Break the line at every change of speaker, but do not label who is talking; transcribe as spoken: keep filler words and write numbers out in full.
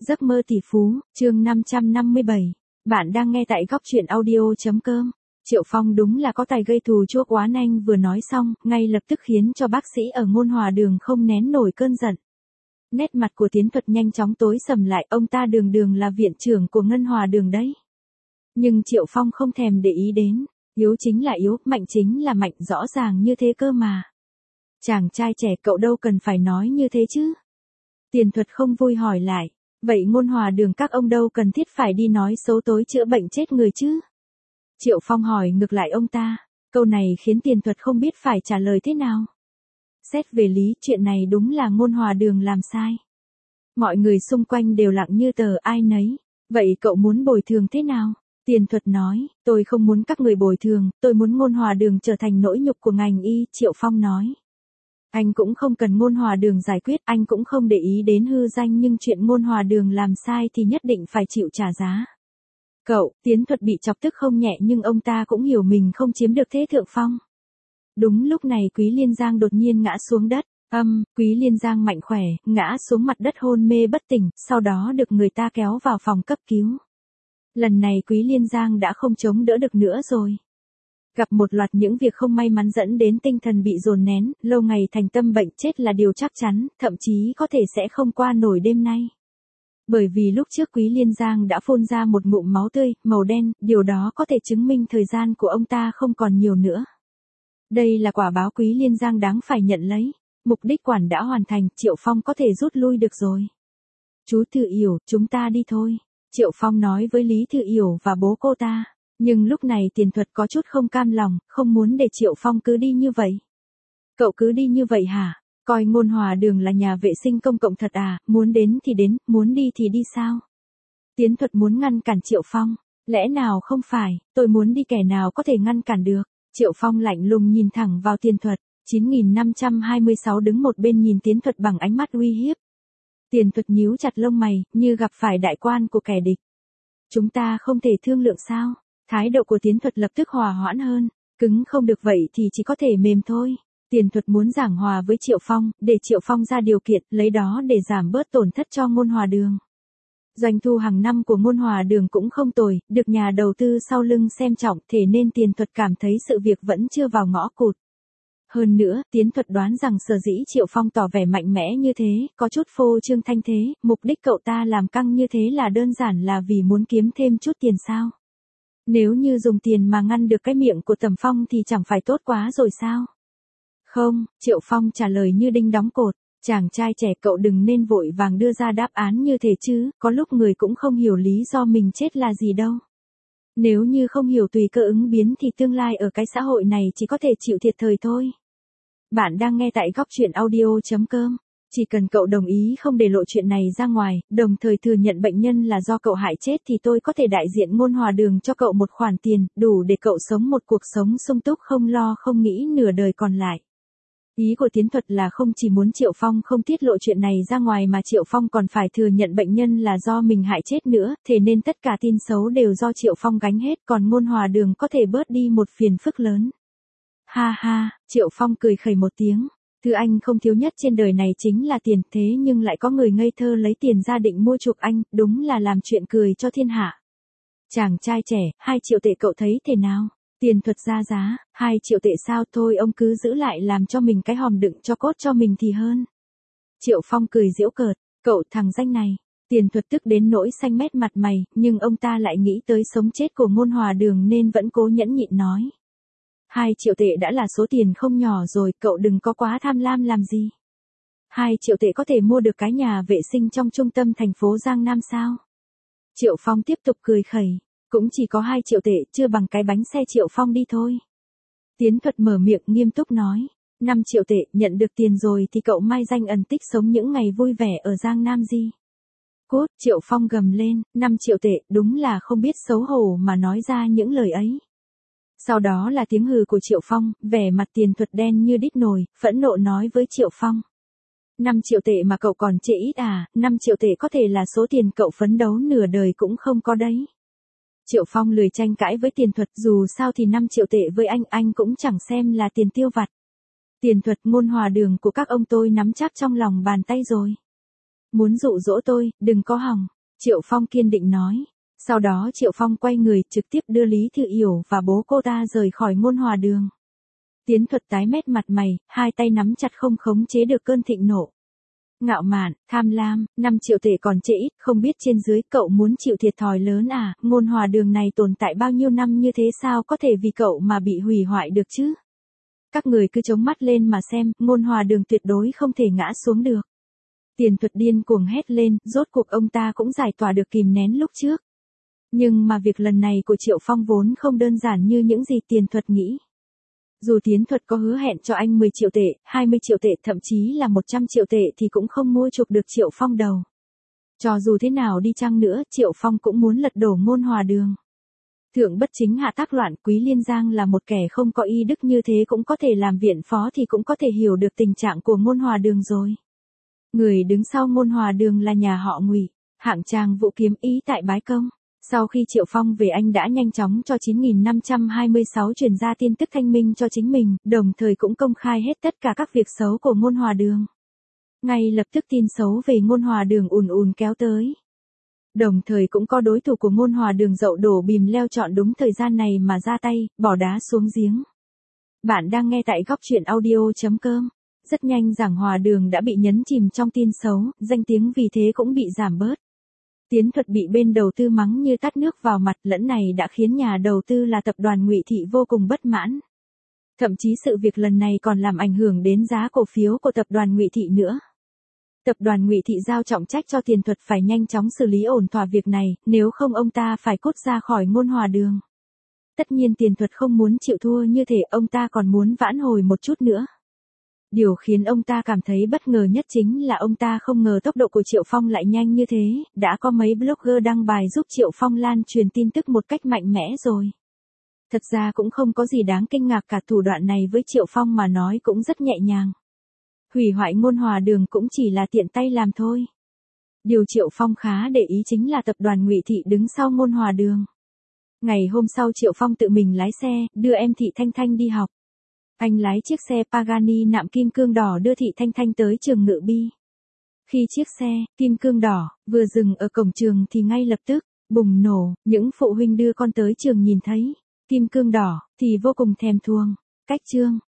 Giấc mơ tỷ phú, chương năm trăm năm mươi bảy. Bạn đang nghe tại góc truyện audio.com. Triệu Phong đúng là có tài gây thù chuốc oán, anh vừa nói xong, ngay lập tức khiến cho bác sĩ ở Ngôn Hòa Đường không nén nổi cơn giận. Nét mặt của Tiến Thuật nhanh chóng tối sầm lại, ông ta đường đường là viện trưởng của Ngân Hòa Đường đấy. Nhưng Triệu Phong không thèm để ý đến, yếu chính là yếu, mạnh chính là mạnh, rõ ràng như thế cơ mà. Chàng trai trẻ, cậu đâu cần phải nói như thế chứ. Tiền Thuật không vui hỏi lại, vậy Ngôn Hòa Đường các ông đâu cần thiết phải đi nói xấu tối chữa bệnh chết người chứ? Triệu Phong hỏi ngược lại ông ta, câu này khiến Tiền Thuật không biết phải trả lời thế nào. Xét về lý, chuyện này đúng là Ngôn Hòa Đường làm sai. Mọi người xung quanh đều lặng như tờ, ai nấy. Vậy cậu muốn bồi thường thế nào? Tiền Thuật nói, tôi không muốn các người bồi thường, tôi muốn Ngôn Hòa Đường trở thành nỗi nhục của ngành y. Triệu Phong nói, anh cũng không cần Ngôn Hòa Đường giải quyết, anh cũng không để ý đến hư danh, nhưng chuyện Ngôn Hòa Đường làm sai thì nhất định phải chịu trả giá. Cậu, Tiến Thuật bị chọc tức không nhẹ, nhưng ông ta cũng hiểu mình không chiếm được thế thượng phong. Đúng lúc này Quý Liên Giang đột nhiên ngã xuống đất, âm, Quý Liên Giang mạnh khỏe, ngã xuống mặt đất hôn mê bất tỉnh, sau đó được người ta kéo vào phòng cấp cứu. Lần này Quý Liên Giang đã không chống đỡ được nữa rồi. Gặp một loạt những việc không may mắn dẫn đến tinh thần bị dồn nén, lâu ngày thành tâm bệnh, chết là điều chắc chắn, thậm chí có thể sẽ không qua nổi đêm nay. Bởi vì lúc trước Quý Liên Giang đã phun ra một ngụm máu tươi, màu đen, điều đó có thể chứng minh thời gian của ông ta không còn nhiều nữa. Đây là quả báo Quý Liên Giang đáng phải nhận lấy. Mục đích quản đã hoàn thành, Triệu Phong có thể rút lui được rồi. Chú Thư Yểu, chúng ta đi thôi. Triệu Phong nói với Lý Thư Yểu và bố cô ta. Nhưng lúc này Tiền Thuật có chút không cam lòng, không muốn để Triệu Phong cứ đi như vậy. Cậu cứ đi như vậy hả? Coi Ngôn Hòa Đường là nhà vệ sinh công cộng thật à, muốn đến thì đến, muốn đi thì đi sao? Tiến Thuật muốn ngăn cản Triệu Phong. Lẽ nào không phải, tôi muốn đi, kẻ nào có thể ngăn cản được? Triệu Phong lạnh lùng nhìn thẳng vào Tiền Thuật. chín nghìn năm trăm hai mươi sáu đứng một bên nhìn Tiến Thuật bằng ánh mắt uy hiếp. Tiền Thuật nhíu chặt lông mày, như gặp phải đại quan của kẻ địch. Chúng ta không thể thương lượng sao? Thái độ của Tiến Thuật lập tức hòa hoãn hơn. Cứng không được vậy thì chỉ có thể mềm thôi. Tiền Thuật muốn giảng hòa với Triệu Phong, để Triệu Phong ra điều kiện, lấy đó để giảm bớt tổn thất cho Ngôn Hòa Đường. Doanh thu hàng năm của Ngôn Hòa Đường cũng không tồi, được nhà đầu tư sau lưng xem trọng, thế nên Tiền Thuật cảm thấy sự việc vẫn chưa vào ngõ cụt. Hơn nữa, Tiến Thuật đoán rằng sở dĩ Triệu Phong tỏ vẻ mạnh mẽ như thế, có chút phô trương thanh thế, mục đích cậu ta làm căng như thế là đơn giản là vì muốn kiếm thêm chút tiền sao? Nếu như dùng tiền mà ngăn được cái miệng của Tầm Phong thì chẳng phải tốt quá rồi sao? Không, Triệu Phong trả lời như đinh đóng cột. Chàng trai trẻ, cậu đừng nên vội vàng đưa ra đáp án như thế chứ, có lúc người cũng không hiểu lý do mình chết là gì đâu. Nếu như không hiểu tùy cơ ứng biến thì tương lai ở cái xã hội này chỉ có thể chịu thiệt thời thôi. Bạn đang nghe tại góc truyện audio.com. Chỉ cần cậu đồng ý không để lộ chuyện này ra ngoài, đồng thời thừa nhận bệnh nhân là do cậu hại chết thì tôi có thể đại diện Ngôn Hòa Đường cho cậu một khoản tiền, đủ để cậu sống một cuộc sống sung túc, không lo không nghĩ nửa đời còn lại. Ý của Tiến Thuật là không chỉ muốn Triệu Phong không tiết lộ chuyện này ra ngoài mà Triệu Phong còn phải thừa nhận bệnh nhân là do mình hại chết nữa, thế nên tất cả tin xấu đều do Triệu Phong gánh hết, còn Ngôn Hòa Đường có thể bớt đi một phiền phức lớn. Ha ha, Triệu Phong cười khẩy một tiếng. Thứ anh không thiếu nhất trên đời này chính là tiền, thế nhưng lại có người ngây thơ lấy tiền ra định mua chuộc anh, đúng là làm chuyện cười cho thiên hạ. Chàng trai trẻ, hai triệu tệ cậu thấy thế nào? Tiền Thuật ra giá, hai triệu tệ sao, thôi ông cứ giữ lại làm cho mình cái hòm đựng cho cốt cho mình thì hơn. Triệu Phong cười giễu cợt, cậu thằng danh này. Tiền Thuật tức đến nỗi xanh mét mặt mày, nhưng ông ta lại nghĩ tới sống chết của Ngôn Hòa Đường nên vẫn cố nhẫn nhịn nói. Hai triệu tệ đã là số tiền không nhỏ rồi, cậu đừng có quá tham lam làm gì. Hai triệu tệ có thể mua được cái nhà vệ sinh trong trung tâm thành phố Giang Nam sao? Triệu Phong tiếp tục cười khẩy, cũng chỉ có hai triệu tệ, chưa bằng cái bánh xe Triệu Phong đi thôi. Tiến Thuật mở miệng nghiêm túc nói, năm triệu tệ, nhận được tiền rồi thì cậu mai danh ẩn tích sống những ngày vui vẻ ở Giang Nam gì. Cút, Triệu Phong gầm lên, năm triệu tệ, đúng là không biết xấu hổ mà nói ra những lời ấy. Sau đó là tiếng hừ của Triệu Phong, vẻ mặt Tiền Thuật đen như đít nồi, phẫn nộ nói với Triệu Phong. năm triệu tệ mà cậu còn chê ít à, năm triệu tệ có thể là số tiền cậu phấn đấu nửa đời cũng không có đấy. Triệu Phong lười tranh cãi với Tiền Thuật, dù sao thì năm triệu tệ với anh, anh cũng chẳng xem là tiền tiêu vặt. Tiền Thuật, Ngôn Hòa Đường của các ông tôi nắm chắc trong lòng bàn tay rồi. Muốn dụ dỗ tôi, đừng có hòng. Triệu Phong kiên định nói. Sau đó Triệu Phong quay người trực tiếp đưa Lý Thư Yểu và bố cô ta rời khỏi Ngôn Hòa Đường. Tiến Thuật tái mét mặt mày, hai tay nắm chặt không khống chế được cơn thịnh nộ. Ngạo mạn, tham lam, năm triệu tệ còn trễ ít, không biết trên dưới cậu muốn chịu thiệt thòi lớn à, Ngôn Hòa Đường này tồn tại bao nhiêu năm như thế sao có thể vì cậu mà bị hủy hoại được chứ? Các người cứ chống mắt lên mà xem, Ngôn Hòa Đường tuyệt đối không thể ngã xuống được. Tiền Thuật điên cuồng hét lên, rốt cuộc ông ta cũng giải tỏa được kìm nén lúc trước. Nhưng mà việc lần này của Triệu Phong vốn không đơn giản như những gì Tiền Thuật nghĩ. Dù Tiến Thuật có hứa hẹn cho anh mười triệu tệ, hai mươi triệu tệ, thậm chí là một trăm triệu tệ thì cũng không mua chuộc được Triệu Phong đầu. Cho dù thế nào đi chăng nữa, Triệu Phong cũng muốn lật đổ Ngôn Hòa Đường. Thượng bất chính hạ tác loạn, Quý Liên Giang là một kẻ không có y đức như thế cũng có thể làm viện phó thì cũng có thể hiểu được tình trạng của Ngôn Hòa Đường rồi. Người đứng sau Ngôn Hòa Đường là nhà họ Ngụy, hạng trang Vũ Kiếm Ý tại Bái Công. Sau khi Triệu Phong về anh đã nhanh chóng cho chín nghìn năm trăm hai mươi sáu truyền ra tin tức thanh minh cho chính mình, đồng thời cũng công khai hết tất cả các việc xấu của Ngôn Hòa Đường. Ngay lập tức tin xấu về Ngôn Hòa Đường ùn ùn kéo tới. Đồng thời cũng có đối thủ của Ngôn Hòa Đường dậu đổ bìm leo chọn đúng thời gian này mà ra tay, bỏ đá xuống giếng. Bạn đang nghe tại góc truyện audio chấm com. Rất nhanh Giảng Hòa Đường đã bị nhấn chìm trong tin xấu, danh tiếng vì thế cũng bị giảm bớt. Tiến Thuật bị bên đầu tư mắng như tát nước vào mặt, lẫn này đã khiến nhà đầu tư là tập đoàn Ngụy Thị vô cùng bất mãn. Thậm chí sự việc lần này còn làm ảnh hưởng đến giá cổ phiếu của tập đoàn Ngụy Thị nữa. Tập đoàn Ngụy Thị giao trọng trách cho Tiền Thuật phải nhanh chóng xử lý ổn thỏa việc này, nếu không ông ta phải cút ra khỏi Ngôn Hòa Đường. Tất nhiên Tiền Thuật không muốn chịu thua như thể ông ta còn muốn vãn hồi một chút nữa. Điều khiến ông ta cảm thấy bất ngờ nhất chính là ông ta không ngờ tốc độ của Triệu Phong lại nhanh như thế, đã có mấy blogger đăng bài giúp Triệu Phong lan truyền tin tức một cách mạnh mẽ rồi. Thật ra cũng không có gì đáng kinh ngạc cả, thủ đoạn này với Triệu Phong mà nói cũng rất nhẹ nhàng. Hủy hoại Ngôn Hòa Đường cũng chỉ là tiện tay làm thôi. Điều Triệu Phong khá để ý chính là tập đoàn Ngụy Thị đứng sau Ngôn Hòa Đường. Ngày hôm sau Triệu Phong tự mình lái xe, đưa em Thị Thanh Thanh đi học. Anh lái chiếc xe Pagani nạm kim cương đỏ đưa Thị Thanh Thanh tới trường Ngự Bi. Khi chiếc xe, kim cương đỏ, vừa dừng ở cổng trường thì ngay lập tức, bùng nổ, những phụ huynh đưa con tới trường nhìn thấy, kim cương đỏ, thì vô cùng thèm thuồng. Cách chương,